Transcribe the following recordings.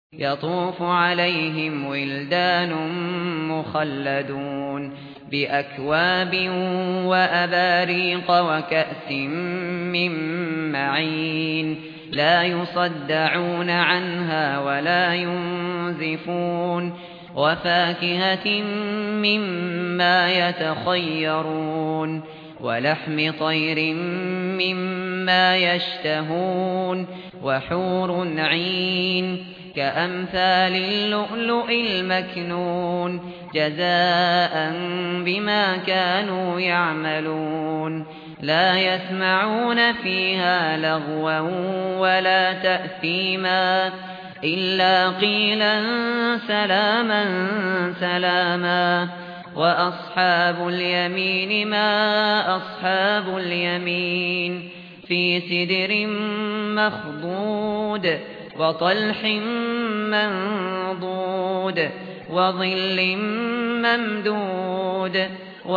يطوف عليهم ولدان مخلدون بأكواب وأباريق وكأس من معين لا يصدعون عنها ولا ينزفون وفاكهة مما يتخيرون ولحم طير مما يشتهون وحور عين كأمثال اللؤلؤ المكنون جزاء بما كانوا يعملون لا يسمعون فيها لغوا ولا تأثيما إلا قيلا سلاما سلاما وأصحاب اليمين ما أصحاب اليمين في سدر مخضود وطلح منضود وظل ممدود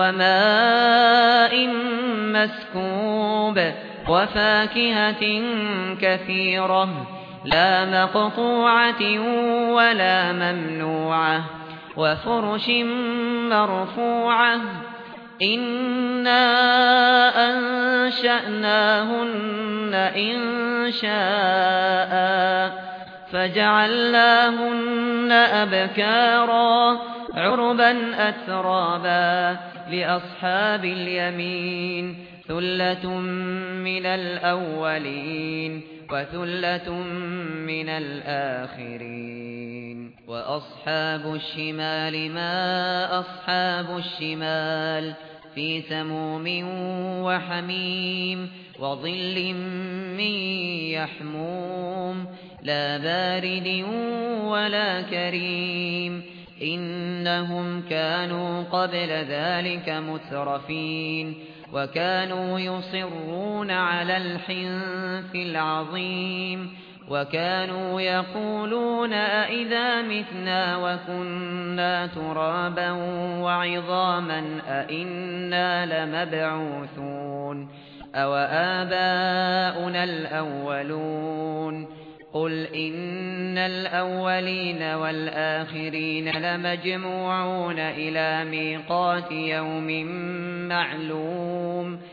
وماء مسكوب وفاكهة كثيرة لا مقطوعة ولا ممنوعة وفرش مرفوعة إنا أنشأناهن إنشاء فجعلناهن أبكارا عربا أترابا لأصحاب اليمين ثلة من الأولين وثلة من الآخرين وأصحاب الشمال ما أصحاب الشمال في سموم وحميم وظل من يحموم لا بارد ولا كريم إنهم كانوا قبل ذلك مترفين وكانوا يصرون على الحنث العظيم وكانوا يقولون أئذا متنا وكنا ترابا وعظاما أئنا لمبعوثون أو آباؤنا الأولون قل إن الأولين والآخرين لمجموعون إلى ميقات يوم معلوم